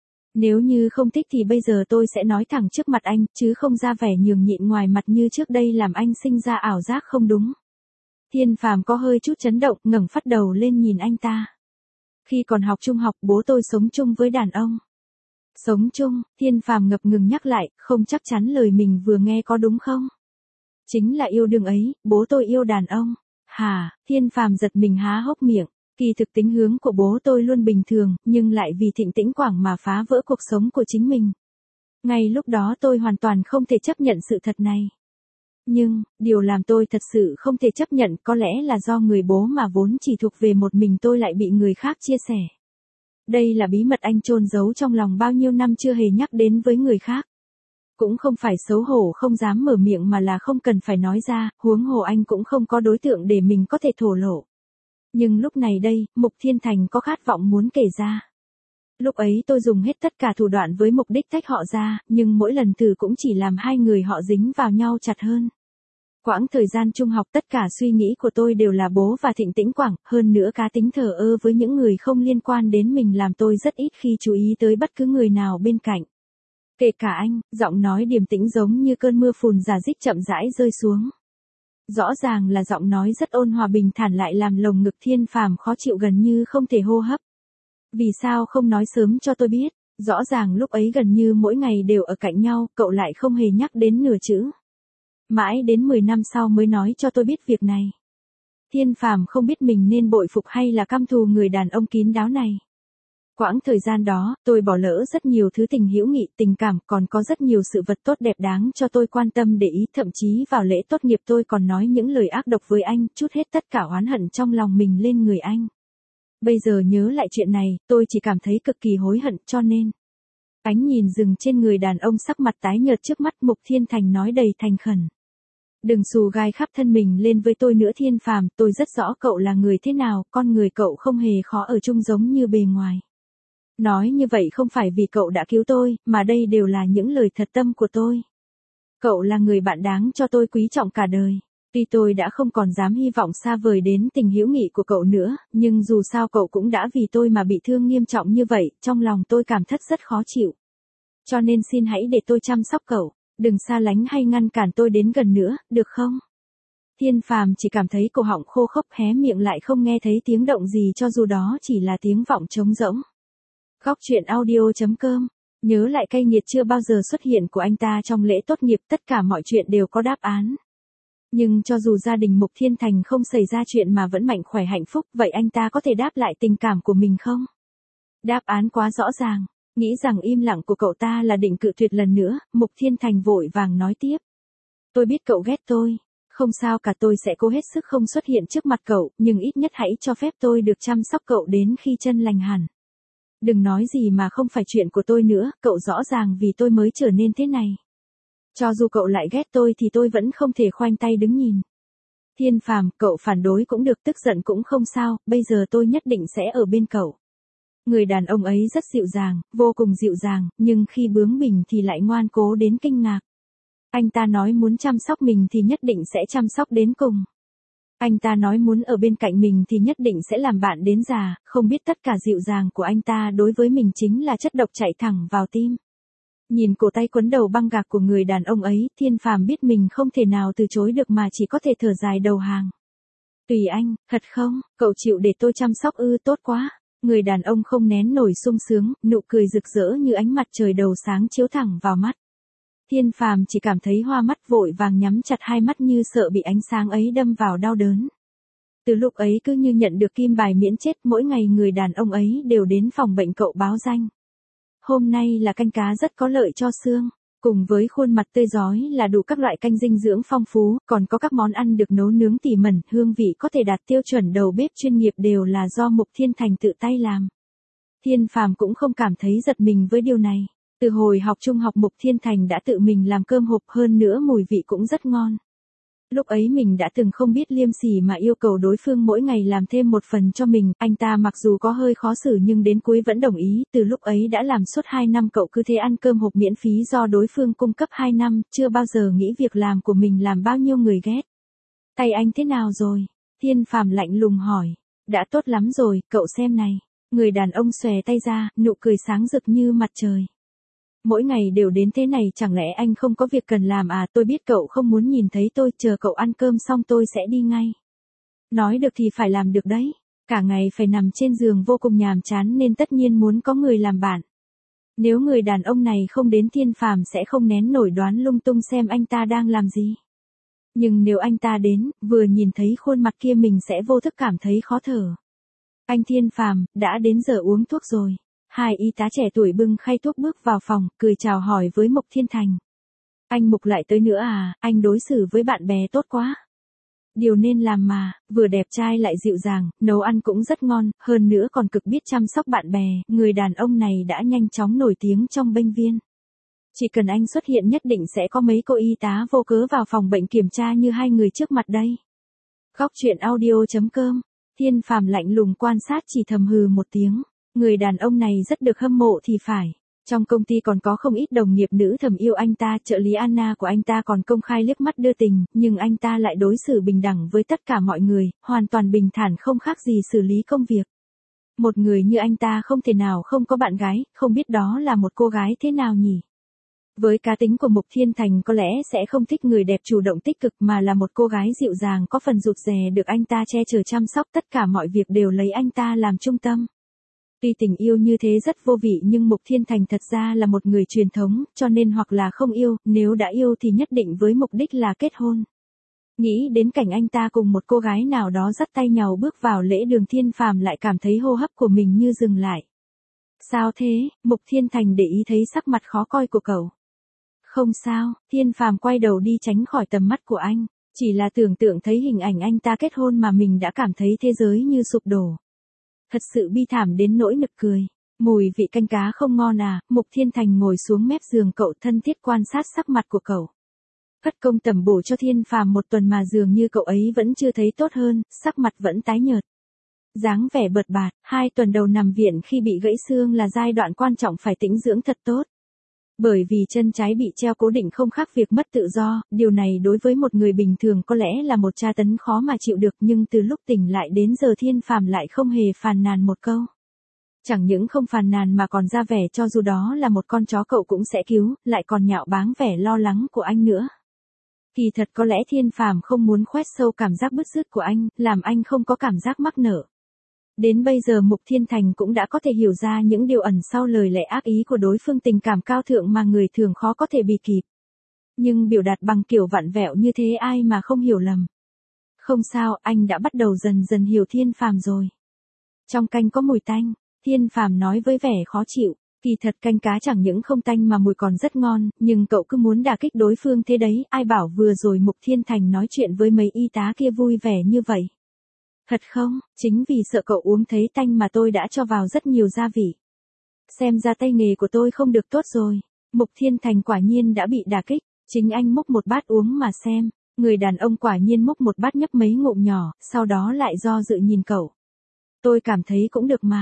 Nếu như không thích thì bây giờ tôi sẽ nói thẳng trước mặt anh, chứ không ra vẻ nhường nhịn ngoài mặt như trước đây làm anh sinh ra ảo giác không đúng. Thiên Phàm có hơi chút chấn động, ngẩng phát đầu lên nhìn anh ta. Khi còn học trung học, bố tôi sống chung với đàn ông. Sống chung, Thiên Phàm ngập ngừng nhắc lại, không chắc chắn lời mình vừa nghe có đúng không? Chính là yêu đương ấy, bố tôi yêu đàn ông. Hả? Thiên Phàm giật mình há hốc miệng. Kỳ thực tính hướng của bố tôi luôn bình thường, nhưng lại vì Thịnh Tĩnh Quảng mà phá vỡ cuộc sống của chính mình. Ngay lúc đó tôi hoàn toàn không thể chấp nhận sự thật này. Nhưng, điều làm tôi thật sự không thể chấp nhận có lẽ là do người bố mà vốn chỉ thuộc về một mình tôi lại bị người khác chia sẻ. Đây là bí mật anh chôn giấu trong lòng bao nhiêu năm chưa hề nhắc đến với người khác. Cũng không phải xấu hổ không dám mở miệng mà là không cần phải nói ra, huống hồ anh cũng không có đối tượng để mình có thể thổ lộ. Nhưng lúc này đây, Mục Thiên Thành có khát vọng muốn kể ra. Lúc ấy tôi dùng hết tất cả thủ đoạn với mục đích tách họ ra, nhưng mỗi lần thử cũng chỉ làm hai người họ dính vào nhau chặt hơn. Quãng thời gian trung học tất cả suy nghĩ của tôi đều là bố và Thịnh Tĩnh Quảng, hơn nữa cá tính thờ ơ với những người không liên quan đến mình làm tôi rất ít khi chú ý tới bất cứ người nào bên cạnh. Kể cả anh, giọng nói điềm tĩnh giống như cơn mưa phùn rả rích chậm rãi rơi xuống. Rõ ràng là giọng nói rất ôn hòa bình thản lại làm lồng ngực Thiên Phàm khó chịu gần như không thể hô hấp. Vì sao không nói sớm cho tôi biết, rõ ràng lúc ấy gần như mỗi ngày đều ở cạnh nhau, cậu lại không hề nhắc đến nửa chữ. Mãi đến mười năm sau mới nói cho tôi biết việc này. Thiên Phàm không biết mình nên bội phục hay là căm thù người đàn ông kín đáo này. Quãng thời gian đó, tôi bỏ lỡ rất nhiều thứ tình hữu nghị, tình cảm, còn có rất nhiều sự vật tốt đẹp đáng cho tôi quan tâm để ý, thậm chí vào lễ tốt nghiệp tôi còn nói những lời ác độc với anh, trút hết tất cả oán hận trong lòng mình lên người anh. Bây giờ nhớ lại chuyện này, tôi chỉ cảm thấy cực kỳ hối hận, cho nên. Ánh nhìn dừng trên người đàn ông sắc mặt tái nhợt trước mắt, Mục Thiên Thành nói đầy thành khẩn. Đừng xù gai khắp thân mình lên với tôi nữa Thiên Phàm, tôi rất rõ cậu là người thế nào, con người cậu không hề khó ở chung giống như bề ngoài. Nói như vậy không phải vì cậu đã cứu tôi, mà đây đều là những lời thật tâm của tôi. Cậu là người bạn đáng cho tôi quý trọng cả đời. Tuy tôi đã không còn dám hy vọng xa vời đến tình hữu nghị của cậu nữa, nhưng dù sao cậu cũng đã vì tôi mà bị thương nghiêm trọng như vậy, trong lòng tôi cảm thấy rất khó chịu. Cho nên xin hãy để tôi chăm sóc cậu, đừng xa lánh hay ngăn cản tôi đến gần nữa, được không? Thiên Phàm chỉ cảm thấy cổ họng khô khốc, hé miệng lại không nghe thấy tiếng động gì cho dù đó chỉ là tiếng vọng trống rỗng. Góc truyện audio chấm com. Nhớ lại cay nghiệt chưa bao giờ xuất hiện của anh ta trong lễ tốt nghiệp, tất cả mọi chuyện đều có đáp án. Nhưng cho dù gia đình Mục Thiên Thành không xảy ra chuyện mà vẫn mạnh khỏe hạnh phúc, vậy anh ta có thể đáp lại tình cảm của mình không? Đáp án quá rõ ràng, nghĩ rằng im lặng của cậu ta là định cự tuyệt lần nữa, Mục Thiên Thành vội vàng nói tiếp. Tôi biết cậu ghét tôi, không sao cả, tôi sẽ cố hết sức không xuất hiện trước mặt cậu, nhưng ít nhất hãy cho phép tôi được chăm sóc cậu đến khi chân lành hẳn. Đừng nói gì mà không phải chuyện của tôi nữa, cậu rõ ràng vì tôi mới trở nên thế này. Cho dù cậu lại ghét tôi thì tôi vẫn không thể khoanh tay đứng nhìn. Thiên Phàm, cậu phản đối cũng được, tức giận cũng không sao, bây giờ tôi nhất định sẽ ở bên cậu. Người đàn ông ấy rất dịu dàng, vô cùng dịu dàng, nhưng khi bướng bỉnh thì lại ngoan cố đến kinh ngạc. Anh ta nói muốn chăm sóc mình thì nhất định sẽ chăm sóc đến cùng. Anh ta nói muốn ở bên cạnh mình thì nhất định sẽ làm bạn đến già, không biết tất cả dịu dàng của anh ta đối với mình chính là chất độc chạy thẳng vào tim. Nhìn cổ tay quấn đầu băng gạc của người đàn ông ấy, Thiên Phàm biết mình không thể nào từ chối được mà chỉ có thể thở dài đầu hàng. Tùy anh, thật không, cậu chịu để tôi chăm sóc ư, tốt quá. Người đàn ông không nén nổi sung sướng, nụ cười rực rỡ như ánh mặt trời đầu sáng chiếu thẳng vào mắt. Thiên Phàm chỉ cảm thấy hoa mắt, vội vàng nhắm chặt hai mắt như sợ bị ánh sáng ấy đâm vào đau đớn. Từ lúc ấy cứ như nhận được kim bài miễn chết, mỗi ngày người đàn ông ấy đều đến phòng bệnh cậu báo danh. Hôm nay là canh cá rất có lợi cho xương, cùng với khuôn mặt tươi rói là đủ các loại canh dinh dưỡng phong phú, còn có các món ăn được nấu nướng tỉ mẩn, hương vị có thể đạt tiêu chuẩn đầu bếp chuyên nghiệp đều là do Mục Thiên Thành tự tay làm. Thiên Phàm cũng không cảm thấy giật mình với điều này. Từ hồi học trung học Mục Thiên Thành đã tự mình làm cơm hộp, hơn nữa mùi vị cũng rất ngon. Lúc ấy mình đã từng không biết liêm sỉ mà yêu cầu đối phương mỗi ngày làm thêm một phần cho mình, anh ta mặc dù có hơi khó xử nhưng đến cuối vẫn đồng ý, từ lúc ấy đã làm suốt hai năm cậu cứ thế ăn cơm hộp miễn phí do đối phương cung cấp hai năm, chưa bao giờ nghĩ việc làm của mình làm bao nhiêu người ghét. Tay anh thế nào rồi? Thiên Phàm lạnh lùng hỏi. Đã tốt lắm rồi, cậu xem này. Người đàn ông xòe tay ra, nụ cười sáng rực như mặt trời. Mỗi ngày đều đến thế này, chẳng lẽ anh không có việc cần làm à? Tôi biết cậu không muốn nhìn thấy tôi, chờ cậu ăn cơm xong tôi sẽ đi ngay. Nói được thì phải làm được đấy. Cả ngày phải nằm trên giường vô cùng nhàm chán nên tất nhiên muốn có người làm bạn. Nếu người đàn ông này không đến, Thiên Phàm sẽ không nén nổi đoán lung tung xem anh ta đang làm gì. Nhưng nếu anh ta đến, vừa nhìn thấy khuôn mặt kia mình sẽ vô thức cảm thấy khó thở. Anh Thiên Phàm, đã đến giờ uống thuốc rồi. Hai y tá trẻ tuổi bưng khay thuốc bước vào phòng, cười chào hỏi với Mục Thiên Thành. Anh Mục lại tới nữa à, anh đối xử với bạn bè tốt quá. Điều nên làm mà, vừa đẹp trai lại dịu dàng, nấu ăn cũng rất ngon, hơn nữa còn cực biết chăm sóc bạn bè, người đàn ông này đã nhanh chóng nổi tiếng trong bệnh viện. Chỉ cần anh xuất hiện nhất định sẽ có mấy cô y tá vô cớ vào phòng bệnh kiểm tra như hai người trước mặt đây. Góc truyện audio chấm com, Thiên Phàm lạnh lùng quan sát, chỉ thầm hừ một tiếng. Người đàn ông này rất được hâm mộ thì phải. Trong công ty còn có không ít đồng nghiệp nữ thầm yêu anh ta, trợ lý Anna của anh ta còn công khai liếc mắt đưa tình, nhưng anh ta lại đối xử bình đẳng với tất cả mọi người, hoàn toàn bình thản không khác gì xử lý công việc. Một người như anh ta không thể nào không có bạn gái, không biết đó là một cô gái thế nào nhỉ? Với cá tính của Mục Thiên Thành có lẽ sẽ không thích người đẹp chủ động tích cực mà là một cô gái dịu dàng có phần rụt rè được anh ta che chở chăm sóc, tất cả mọi việc đều lấy anh ta làm trung tâm. Tuy tình yêu như thế rất vô vị nhưng Mục Thiên Thành thật ra là một người truyền thống, cho nên hoặc là không yêu, nếu đã yêu thì nhất định với mục đích là kết hôn. Nghĩ đến cảnh anh ta cùng một cô gái nào đó dắt tay nhau bước vào lễ đường, Thiên Phàm lại cảm thấy hô hấp của mình như dừng lại. Sao thế? Mục Thiên Thành để ý thấy sắc mặt khó coi của cậu. Không sao, Thiên Phàm quay đầu đi tránh khỏi tầm mắt của anh, chỉ là tưởng tượng thấy hình ảnh anh ta kết hôn mà mình đã cảm thấy thế giới như sụp đổ. Thật sự bi thảm đến nỗi nực cười. Mùi vị canh cá không ngon à? Mục Thiên Thành ngồi xuống mép giường cậu, thân thiết quan sát sắc mặt của cậu. Cất công tẩm bổ cho Thiên Phàm một tuần mà dường như cậu ấy vẫn chưa thấy tốt hơn, sắc mặt vẫn tái nhợt. Dáng vẻ bợt bạt, hai tuần đầu nằm viện khi bị gãy xương là giai đoạn quan trọng, phải tĩnh dưỡng thật tốt. Bởi vì chân trái bị treo cố định không khác việc mất tự do, điều này đối với một người bình thường có lẽ là một tra tấn khó mà chịu được, nhưng từ lúc tỉnh lại đến giờ Thiên Phàm lại không hề phàn nàn một câu. Chẳng những không phàn nàn mà còn ra vẻ cho dù đó là một con chó cậu cũng sẽ cứu, lại còn nhạo báng vẻ lo lắng của anh nữa. Kỳ thật có lẽ Thiên Phàm không muốn khoét sâu cảm giác bứt rứt của anh, làm anh không có cảm giác mắc nợ. Đến bây giờ Mục Thiên Thành cũng đã có thể hiểu ra những điều ẩn sau lời lẽ ác ý của đối phương, tình cảm cao thượng mà người thường khó có thể bì kịp. Nhưng biểu đạt bằng kiểu vặn vẹo như thế ai mà không hiểu lầm. Không sao, anh đã bắt đầu dần dần hiểu Thiên Phàm rồi. Trong canh có mùi tanh, Thiên Phàm nói với vẻ khó chịu. Kỳ thật canh cá chẳng những không tanh mà mùi còn rất ngon, nhưng cậu cứ muốn đả kích đối phương thế đấy, ai bảo vừa rồi Mục Thiên Thành nói chuyện với mấy y tá kia vui vẻ như vậy. Thật không, chính vì sợ cậu uống thấy tanh mà tôi đã cho vào rất nhiều gia vị. Xem ra tay nghề của tôi không được tốt rồi. Mục Thiên Thành quả nhiên đã bị đả kích, chính anh múc một bát uống mà xem. Người đàn ông quả nhiên múc một bát nhấp mấy ngụm nhỏ, sau đó lại do dự nhìn cậu. Tôi cảm thấy cũng được mà.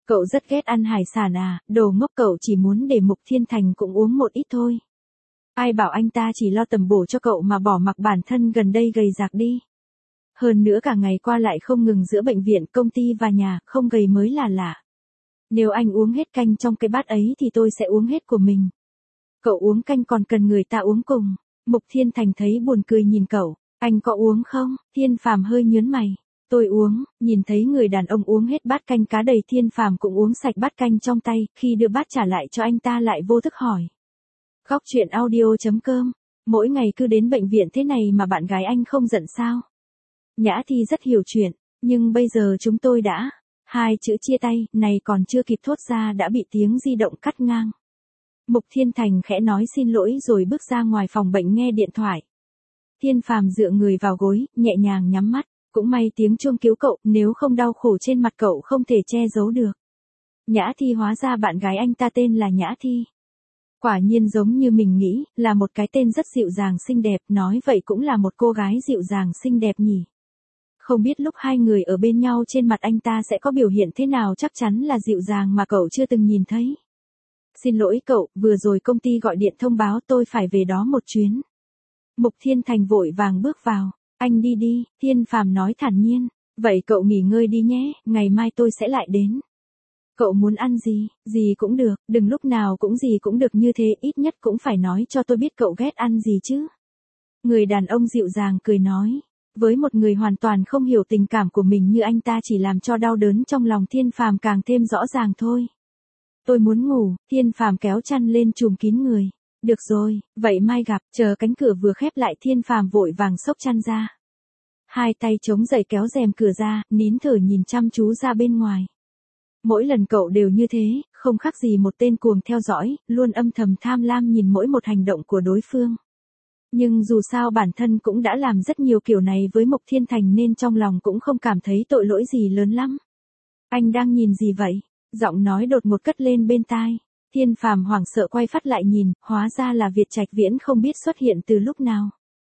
Cậu rất ghét ăn hải sản à, đồ ngốc, cậu chỉ muốn để Mục Thiên Thành cũng uống một ít thôi. Ai bảo anh ta chỉ lo tầm bổ cho cậu mà bỏ mặc bản thân gần đây gầy rạc đi. Hơn nữa cả ngày qua lại không ngừng giữa bệnh viện, công ty và nhà, không gầy mới là lạ. Nếu anh uống hết canh trong cái bát ấy thì tôi sẽ uống hết của mình. Cậu uống canh còn cần người ta uống cùng. Mục Thiên Thành thấy buồn cười nhìn cậu. Anh có uống không? Thiên Phàm hơi nhớn mày. Tôi uống. Nhìn thấy người đàn ông uống hết bát canh cá đầy, Thiên Phàm cũng uống sạch bát canh trong tay. Khi đưa bát trả lại cho anh ta lại vô thức hỏi. Khóc chuyện audio chấm com. Mỗi ngày cứ đến bệnh viện thế này mà bạn gái anh không giận sao? Nhã Thi rất hiểu chuyện. Nhưng bây giờ chúng tôi đã... Hai chữ chia tay này còn chưa kịp thốt ra đã bị tiếng di động cắt ngang. Mục Thiên Thành khẽ nói xin lỗi rồi bước ra ngoài phòng bệnh nghe điện thoại. Thiên Phàm dựa người vào gối, nhẹ nhàng nhắm mắt. Cũng may tiếng chuông cứu cậu, nếu không đau khổ trên mặt cậu không thể che giấu được. Nhã Thi, hóa ra bạn gái anh ta tên là Nhã Thi. Quả nhiên giống như mình nghĩ, là một cái tên rất dịu dàng xinh đẹp, nói vậy cũng là một cô gái dịu dàng xinh đẹp nhỉ. Không biết lúc hai người ở bên nhau trên mặt anh ta sẽ có biểu hiện thế nào, chắc chắn là dịu dàng mà cậu chưa từng nhìn thấy. Xin lỗi cậu, vừa rồi công ty gọi điện thông báo tôi phải về đó một chuyến. Mục Thiên Thành vội vàng bước vào. Anh đi đi, Thiên Phàm nói thản nhiên. Vậy cậu nghỉ ngơi đi nhé, ngày mai tôi sẽ lại đến. Cậu muốn ăn gì, gì cũng được, đừng lúc nào cũng gì cũng được như thế, ít nhất cũng phải nói cho tôi biết cậu ghét ăn gì chứ. Người đàn ông dịu dàng cười nói. Với một người hoàn toàn không hiểu tình cảm của mình như anh ta chỉ làm cho đau đớn trong lòng Thiên Phàm càng thêm rõ ràng thôi. Tôi muốn ngủ, Thiên Phàm kéo chăn lên trùm kín người. Được rồi, vậy mai gặp, chờ cánh cửa vừa khép lại Thiên Phàm vội vàng xốc chăn ra. Hai tay chống dậy kéo rèm cửa ra, nín thở nhìn chăm chú ra bên ngoài. Mỗi lần cậu đều như thế, không khác gì một tên cuồng theo dõi, luôn âm thầm tham lam nhìn mỗi một hành động của đối phương. Nhưng dù sao bản thân cũng đã làm rất nhiều kiểu này với Mục Thiên Thành nên trong lòng cũng không cảm thấy tội lỗi gì lớn lắm. Anh đang nhìn gì vậy? Giọng nói đột ngột cất lên bên tai. Thiên Phàm hoảng sợ quay phát lại nhìn, hóa ra là Việt Trạch Viễn không biết xuất hiện từ lúc nào.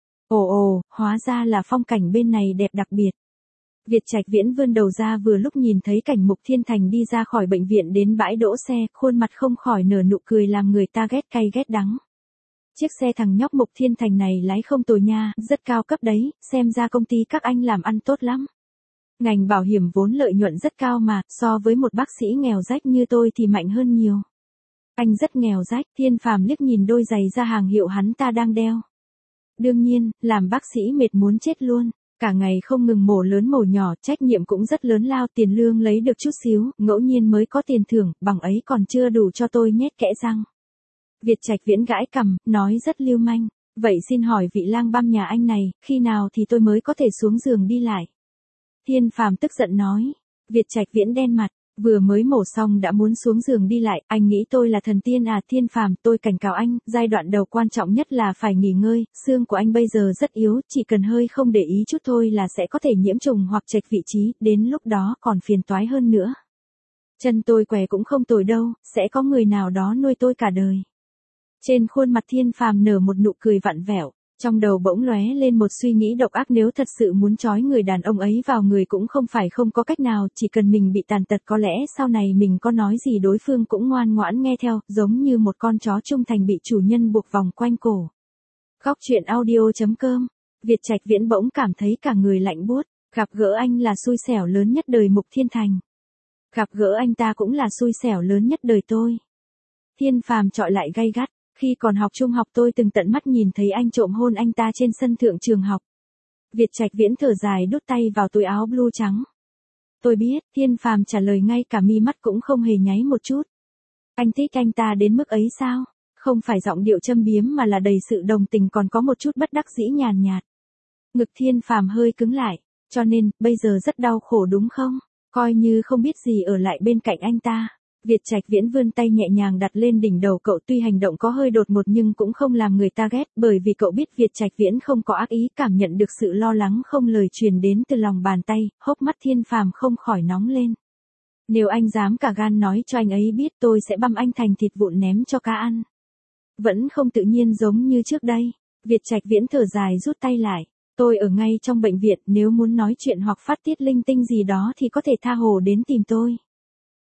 Ồ ồ, hóa ra là phong cảnh bên này đẹp đặc biệt. Việt Trạch Viễn vươn đầu ra vừa lúc nhìn thấy cảnh Mục Thiên Thành đi ra khỏi bệnh viện đến bãi đỗ xe, khuôn mặt không khỏi nở nụ cười làm người ta ghét cay ghét đắng. Chiếc xe thằng nhóc Mục Thiên Thành này lái không tồi nha, rất cao cấp đấy, xem ra công ty các anh làm ăn tốt lắm. Ngành bảo hiểm vốn lợi nhuận rất cao mà, so với một bác sĩ nghèo rách như tôi thì mạnh hơn nhiều. Anh rất nghèo rách, Thiên Phàm liếc nhìn đôi giày da hàng hiệu hắn ta đang đeo. Đương nhiên, làm bác sĩ mệt muốn chết luôn, cả ngày không ngừng mổ lớn mổ nhỏ, trách nhiệm cũng rất lớn lao, tiền lương lấy được chút xíu, ngẫu nhiên mới có tiền thưởng, bằng ấy còn chưa đủ cho tôi nhét kẽ răng. Việt Trạch Viễn gãi cằm, nói rất lưu manh, vậy xin hỏi vị lang băm nhà anh này, khi nào thì tôi mới có thể xuống giường đi lại? Thiên Phàm tức giận nói. Việt Trạch Viễn đen mặt, vừa mới mổ xong đã muốn xuống giường đi lại, anh nghĩ tôi là thần tiên à? Thiên Phàm, tôi cảnh cáo anh, giai đoạn đầu quan trọng nhất là phải nghỉ ngơi, xương của anh bây giờ rất yếu, chỉ cần hơi không để ý chút thôi là sẽ có thể nhiễm trùng hoặc chệch vị trí, đến lúc đó còn phiền toái hơn nữa. Chân tôi què cũng không tồi đâu, sẽ có người nào đó nuôi tôi cả đời. Trên khuôn mặt Thiên Phàm nở một nụ cười vặn vẹo, trong đầu bỗng lóe lên một suy nghĩ độc ác, nếu thật sự muốn trói người đàn ông ấy vào người cũng không phải không có cách nào, chỉ cần mình bị tàn tật có lẽ sau này mình có nói gì đối phương cũng ngoan ngoãn nghe theo, giống như một con chó trung thành bị chủ nhân buộc vòng quanh cổ. Khóc chuyện audio chấm com. Việt Trạch Viễn bỗng cảm thấy cả người lạnh buốt, gặp gỡ anh là xui xẻo lớn nhất đời Mục Thiên Thành. Gặp gỡ anh ta cũng là xui xẻo lớn nhất đời tôi. Thiên Phàm trọi lại gay gắt. Khi còn học trung học tôi từng tận mắt nhìn thấy anh trộm hôn anh ta trên sân thượng trường học. Việt Trạch Viễn thở dài đút tay vào túi áo blue trắng. Tôi biết, Thiên Phàm trả lời ngay cả mi mắt cũng không hề nháy một chút. Anh thích anh ta đến mức ấy sao? Không phải giọng điệu châm biếm mà là đầy sự đồng tình, còn có một chút bất đắc dĩ nhàn nhạt. Ngực Thiên Phàm hơi cứng lại, cho nên, bây giờ rất đau khổ đúng không? Coi như không biết gì ở lại bên cạnh anh ta. Việt Trạch Viễn vươn tay nhẹ nhàng đặt lên đỉnh đầu cậu, tuy hành động có hơi đột ngột nhưng cũng không làm người ta ghét, bởi vì cậu biết Việt Trạch Viễn không có ác ý, cảm nhận được sự lo lắng không lời truyền đến từ lòng bàn tay, hốc mắt Thiên Phàm không khỏi nóng lên. Nếu anh dám cả gan nói cho anh ấy biết, tôi sẽ băm anh thành thịt vụn ném cho cá ăn. Vẫn không tự nhiên giống như trước đây. Việt Trạch Viễn thở dài rút tay lại. Tôi ở ngay trong bệnh viện, nếu muốn nói chuyện hoặc phát tiết linh tinh gì đó thì có thể tha hồ đến tìm tôi.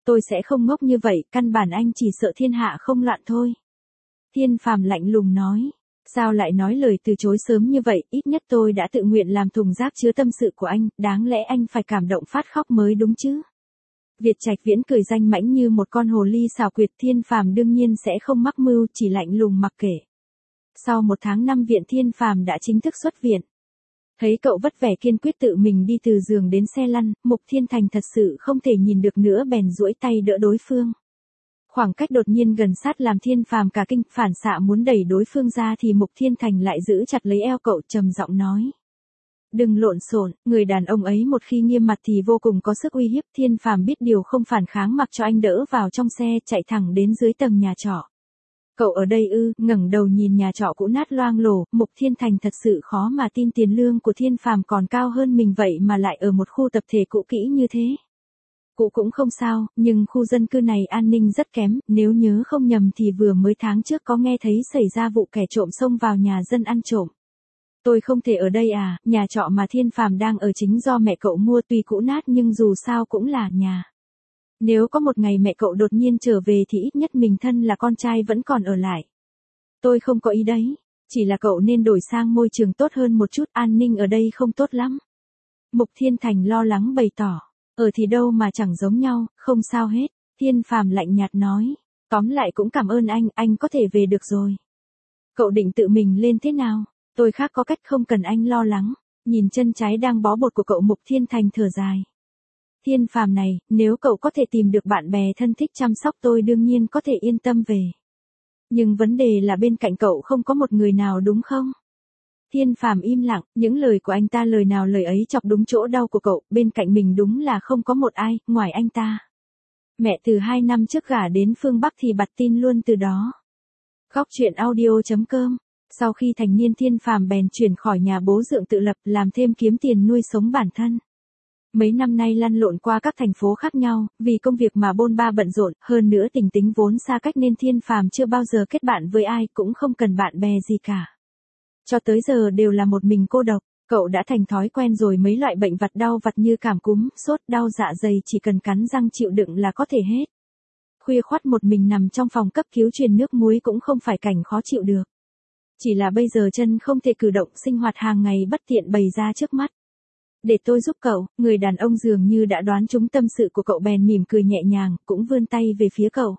Tôi sẽ không ngốc như vậy, căn bản anh chỉ sợ thiên hạ không loạn thôi. Thiên Phàm lạnh lùng nói. Sao lại nói lời từ chối sớm như vậy, ít nhất tôi đã tự nguyện làm thùng rác chứa tâm sự của anh, đáng lẽ anh phải cảm động phát khóc mới đúng chứ. Việt Trạch Viễn cười danh mãnh như một con hồ ly xảo quyệt. Thiên Phàm đương nhiên sẽ không mắc mưu, chỉ lạnh lùng mặc kệ. Sau một tháng năm viện, Thiên Phàm đã chính thức xuất viện. Thấy cậu vất vẻ kiên quyết tự mình đi từ giường đến xe lăn, Mục Thiên Thành thật sự không thể nhìn được nữa, bèn duỗi tay đỡ đối phương. Khoảng cách đột nhiên gần sát làm Thiên Phàm cả kinh, phản xạ muốn đẩy đối phương ra thì Mục Thiên Thành lại giữ chặt lấy eo cậu, trầm giọng nói. Đừng lộn xộn, người đàn ông ấy một khi nghiêm mặt thì vô cùng có sức uy hiếp. Thiên Phàm biết điều không phản kháng, mặc cho anh đỡ vào trong xe, chạy thẳng đến dưới tầng nhà trọ. Cậu ở đây ư? Ngẩng đầu nhìn nhà trọ cũ nát loang lổ, Mục Thiên Thành thật sự khó mà tin tiền lương của Thiên Phàm còn cao hơn mình vậy mà lại ở một khu tập thể cũ kỹ như thế. Cũ cũng không sao, nhưng khu dân cư này an ninh rất kém, nếu nhớ không nhầm thì vừa mới tháng trước có nghe thấy xảy ra vụ kẻ trộm xông vào nhà dân ăn trộm. Tôi không thể ở đây à? Nhà trọ mà Thiên Phàm đang ở chính do mẹ cậu mua, tuy cũ nát nhưng dù sao cũng là nhà. Nếu có một ngày mẹ cậu đột nhiên trở về thì ít nhất mình thân là con trai vẫn còn ở lại. Tôi không có ý đấy, chỉ là cậu nên đổi sang môi trường tốt hơn một chút, an ninh ở đây không tốt lắm. Mục Thiên Thành lo lắng bày tỏ. Ở thì đâu mà chẳng giống nhau, không sao hết. Thiên Phàm lạnh nhạt nói. Tóm lại cũng cảm ơn anh, anh có thể về được rồi. Cậu định tự mình lên thế nào? Tôi khác có cách, không cần anh lo lắng. Nhìn chân trái đang bó bột của cậu, Mục Thiên Thành thở dài. Thiên Phàm này, nếu cậu có thể tìm được bạn bè thân thích chăm sóc tôi đương nhiên có thể yên tâm về. Nhưng vấn đề là bên cạnh cậu không có một người nào đúng không? Thiên Phàm im lặng, những lời của anh ta lời nào lời ấy chọc đúng chỗ đau của cậu, bên cạnh mình đúng là không có một ai, ngoài anh ta. Mẹ từ hai năm trước gả đến phương Bắc thì bặt tin luôn từ đó. Góc truyện audio chấm com. Sau khi thành niên, Thiên Phàm bèn chuyển khỏi nhà bố dượng tự lập, làm thêm kiếm tiền nuôi sống bản thân. Mấy năm nay lăn lộn qua các thành phố khác nhau, vì công việc mà bôn ba bận rộn, hơn nữa tình tính vốn xa cách nên Thiên Phàm chưa bao giờ kết bạn với ai, cũng không cần bạn bè gì cả. Cho tới giờ đều là một mình cô độc, cậu đã thành thói quen rồi, mấy loại bệnh vặt đau vặt như cảm cúm, sốt, đau dạ dày chỉ cần cắn răng chịu đựng là có thể hết. Khuya khoắt một mình nằm trong phòng cấp cứu truyền nước muối cũng không phải cảnh khó chịu được. Chỉ là bây giờ chân không thể cử động, sinh hoạt hàng ngày bất tiện bày ra trước mắt. Để tôi giúp cậu, người đàn ông dường như đã đoán trúng tâm sự của cậu bèn mỉm cười nhẹ nhàng, cũng vươn tay về phía cậu.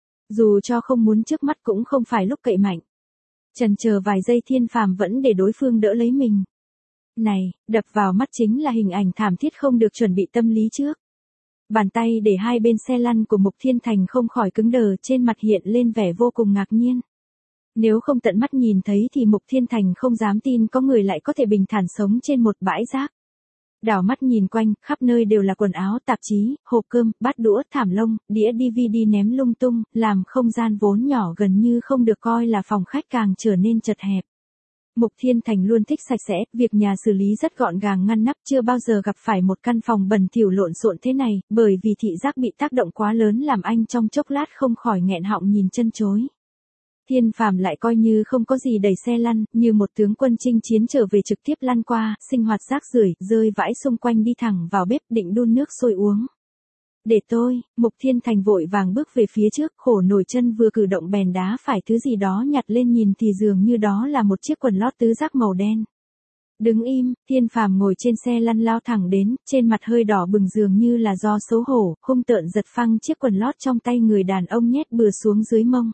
Dù cho không muốn trước mắt cũng không phải lúc cậy mạnh. Chần chờ vài giây, Thiên Phàm vẫn để đối phương đỡ lấy mình. Này, đập vào mắt chính là hình ảnh thảm thiết không được chuẩn bị tâm lý trước. Bàn tay để hai bên xe lăn của Mục Thiên Thành không khỏi cứng đờ, trên mặt hiện lên vẻ vô cùng ngạc nhiên. Nếu không tận mắt nhìn thấy thì Mục Thiên Thành không dám tin có người lại có thể bình thản sống trên một bãi rác. Đảo mắt nhìn quanh, khắp nơi đều là quần áo, tạp chí, hộp cơm, bát đũa, thảm lông, đĩa đê vê đê ném lung tung, làm không gian vốn nhỏ gần như không được coi là phòng khách càng trở nên chật hẹp. Mục Thiên Thành luôn thích sạch sẽ, việc nhà xử lý rất gọn gàng ngăn nắp, chưa bao giờ gặp phải một căn phòng bẩn thỉu lộn xộn thế này, bởi vì thị giác bị tác động quá lớn làm anh trong chốc lát không khỏi nghẹn họng nhìn chân chối. Thiên Phàm lại coi như không có gì, đẩy xe lăn, như một tướng quân chinh chiến trở về trực tiếp lăn qua, sinh hoạt rác rưởi, rơi vãi xung quanh, đi thẳng vào bếp định đun nước sôi uống. Để tôi, Mục Thiên Thành vội vàng bước về phía trước, khổ nổi chân vừa cử động bèn đá phải thứ gì đó, nhặt lên nhìn thì dường như đó là một chiếc quần lót tứ giác màu đen. Đứng im, Thiên Phàm ngồi trên xe lăn lao thẳng đến, trên mặt hơi đỏ bừng dường như là do xấu hổ, hung tợn giật phăng chiếc quần lót trong tay người đàn ông nhét bừa xuống dưới mông.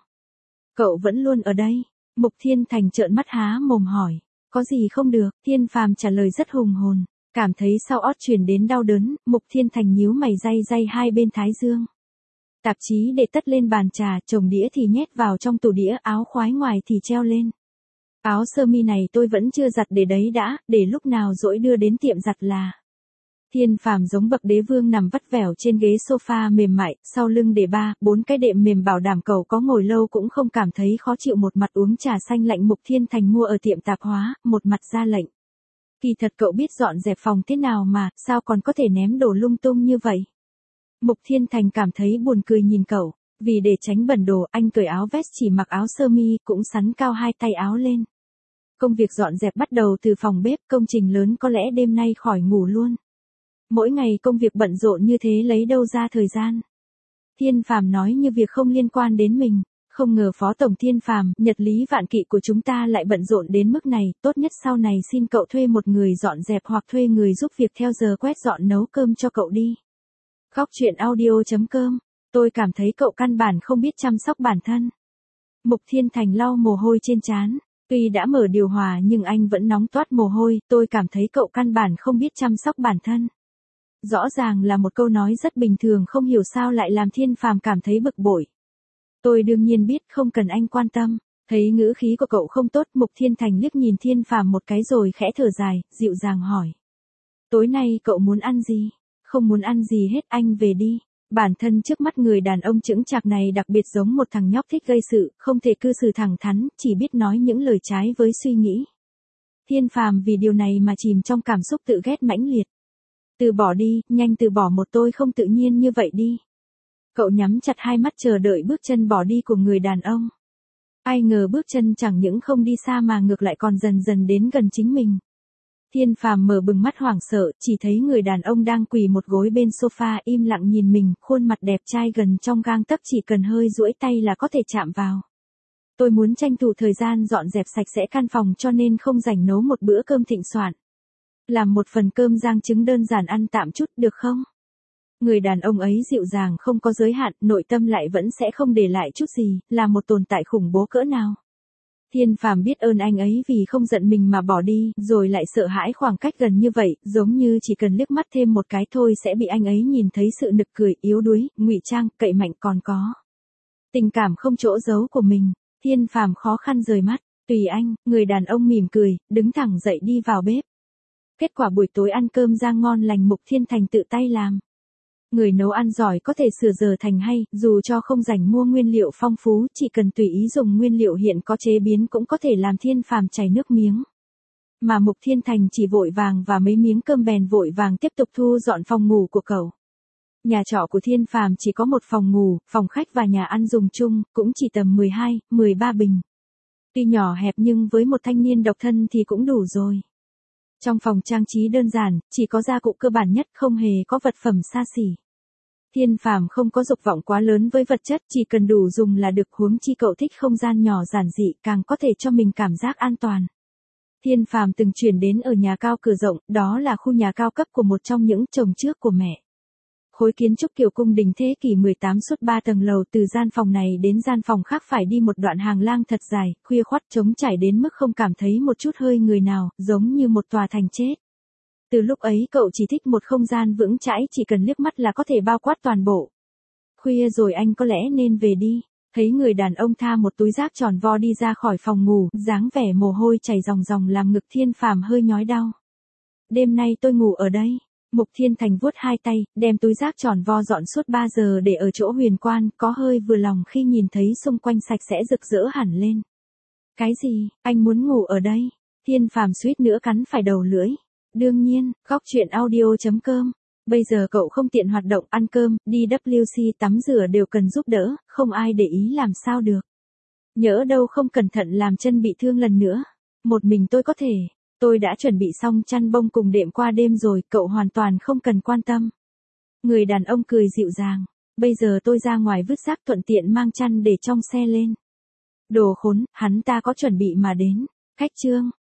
Cậu vẫn luôn ở đây? Mục Thiên Thành trợn mắt há mồm hỏi. Có gì không được? Thiên Phàm trả lời rất hùng hồn. Cảm thấy sau ót truyền đến đau đớn, Mục Thiên Thành nhíu mày day day hai bên thái dương. Tạp chí để tất lên bàn trà, chồng đĩa thì nhét vào trong tủ đĩa, áo khoái ngoài thì treo lên. Áo sơ mi này tôi vẫn chưa giặt, để đấy đã, để lúc nào rỗi đưa đến tiệm giặt là. Thiên Phàm giống bậc đế vương nằm vắt vẻo trên ghế sofa mềm mại, sau lưng để ba, bốn cái đệm mềm bảo đảm cậu có ngồi lâu cũng không cảm thấy khó chịu, một mặt uống trà xanh lạnh Mục Thiên Thành mua ở tiệm tạp hóa, một mặt ra lệnh. Kỳ thật cậu biết dọn dẹp phòng thế nào mà, sao còn có thể ném đồ lung tung như vậy? Mục Thiên Thành cảm thấy buồn cười nhìn cậu, vì để tránh bẩn đồ, anh cởi áo vest chỉ mặc áo sơ mi, cũng xắn cao hai tay áo lên. Công việc dọn dẹp bắt đầu từ phòng bếp, công trình lớn có lẽ đêm nay khỏi ngủ luôn. Mỗi ngày công việc bận rộn như thế lấy đâu ra thời gian. Thiên Phàm nói như việc không liên quan đến mình. Không ngờ Phó Tổng Thiên Phàm, nhật lý vạn kỵ của chúng ta lại bận rộn đến mức này, tốt nhất sau này xin cậu thuê một người dọn dẹp hoặc thuê người giúp việc theo giờ quét dọn nấu cơm cho cậu đi. Góc truyện audio.com, tôi cảm thấy cậu căn bản không biết chăm sóc bản thân. Mục Thiên Thành lau mồ hôi trên trán, tuy đã mở điều hòa nhưng anh vẫn nóng toát mồ hôi, tôi cảm thấy cậu căn bản không biết chăm sóc bản thân. Rõ ràng là một câu nói rất bình thường, không hiểu sao lại làm Thiên Phàm cảm thấy bực bội. Tôi đương nhiên biết, không cần anh quan tâm. Thấy ngữ khí của cậu không tốt, Mục Thiên Thành liếc nhìn Thiên Phàm một cái rồi khẽ thở dài, dịu dàng hỏi. Tối nay cậu muốn ăn gì? Không muốn ăn gì hết, anh về đi. Bản thân trước mắt người đàn ông chững chạc này đặc biệt giống một thằng nhóc thích gây sự, không thể cư xử thẳng thắn, chỉ biết nói những lời trái với suy nghĩ. Thiên Phàm vì điều này mà chìm trong cảm xúc tự ghét mãnh liệt. Từ bỏ đi, nhanh từ bỏ một tôi không tự nhiên như vậy đi. Cậu nhắm chặt hai mắt chờ đợi bước chân bỏ đi của người đàn ông. Ai ngờ bước chân chẳng những không đi xa mà ngược lại còn dần dần đến gần chính mình. Thiên Phàm mở bừng mắt hoảng sợ, chỉ thấy người đàn ông đang quỳ một gối bên sofa im lặng nhìn mình, khuôn mặt đẹp trai gần trong gang tấc, chỉ cần hơi duỗi tay là có thể chạm vào. Tôi muốn tranh thủ thời gian dọn dẹp sạch sẽ căn phòng cho nên không rảnh nấu một bữa cơm thịnh soạn. Làm một phần cơm rang trứng đơn giản ăn tạm chút được không? Người đàn ông ấy dịu dàng không có giới hạn, nội tâm lại vẫn sẽ không để lại chút gì, là một tồn tại khủng bố cỡ nào. Thiên Phàm biết ơn anh ấy vì không giận mình mà bỏ đi, rồi lại sợ hãi khoảng cách gần như vậy, giống như chỉ cần liếc mắt thêm một cái thôi sẽ bị anh ấy nhìn thấy sự nực cười, yếu đuối, ngụy trang, cậy mạnh còn có tình cảm không chỗ giấu của mình. Thiên Phàm khó khăn rời mắt, tùy anh, người đàn ông mỉm cười, đứng thẳng dậy đi vào bếp. Kết quả buổi tối ăn cơm rang ngon lành Mục Thiên Thành tự tay làm. Người nấu ăn giỏi có thể sửa giờ thành hay, dù cho không rảnh mua nguyên liệu phong phú, chỉ cần tùy ý dùng nguyên liệu hiện có chế biến cũng có thể làm Thiên Phàm chảy nước miếng. Mà Mục Thiên Thành chỉ vội vàng và mấy miếng cơm bèn vội vàng tiếp tục thu dọn phòng ngủ của cậu. Nhà trọ của Thiên Phàm chỉ có một phòng ngủ, phòng khách và nhà ăn dùng chung, cũng chỉ tầm mười hai, mười ba bình. Tuy nhỏ hẹp nhưng với một thanh niên độc thân thì cũng đủ rồi. Trong phòng trang trí đơn giản, chỉ có gia cụ cơ bản nhất, không hề có vật phẩm xa xỉ. Thiên Phàm không có dục vọng quá lớn với vật chất, chỉ cần đủ dùng là được, huống chi cậu thích không gian nhỏ giản dị, càng có thể cho mình cảm giác an toàn. Thiên Phàm từng chuyển đến ở nhà cao cửa rộng, đó là khu nhà cao cấp của một trong những chồng trước của mẹ. Khối kiến trúc kiểu cung đình thế kỷ mười tám suốt ba tầng lầu, từ gian phòng này đến gian phòng khác phải đi một đoạn hàng lang thật dài, khuya khoắt trống trải đến mức không cảm thấy một chút hơi người nào, giống như một tòa thành chết. Từ lúc ấy cậu chỉ thích một không gian vững chãi, chỉ cần liếc mắt là có thể bao quát toàn bộ. Khuya rồi anh có lẽ nên về đi. Thấy người đàn ông tha một túi rác tròn vo đi ra khỏi phòng ngủ, dáng vẻ mồ hôi chảy ròng ròng làm ngực Thiên Phàm hơi nhói đau. Đêm nay tôi ngủ ở đây. Mục Thiên Thành vuốt hai tay, đem túi rác tròn vo dọn suốt ba giờ để ở chỗ huyền quan, có hơi vừa lòng khi nhìn thấy xung quanh sạch sẽ rực rỡ hẳn lên. Cái gì, anh muốn ngủ ở đây? Thiên Phàm suýt nữa cắn phải đầu lưỡi. Đương nhiên, góc truyện audio.com. Bây giờ cậu không tiện hoạt động, ăn cơm, đi vê kép xê, tắm rửa đều cần giúp đỡ, không ai để ý làm sao được. Nhỡ đâu không cẩn thận làm chân bị thương lần nữa. Một mình tôi có thể. Tôi đã chuẩn bị xong chăn bông cùng đệm qua đêm rồi, cậu hoàn toàn không cần quan tâm. Người đàn ông cười dịu dàng. Bây giờ tôi ra ngoài vứt rác thuận tiện mang chăn để trong xe lên. Đồ khốn, hắn ta có chuẩn bị mà đến. Khách trương.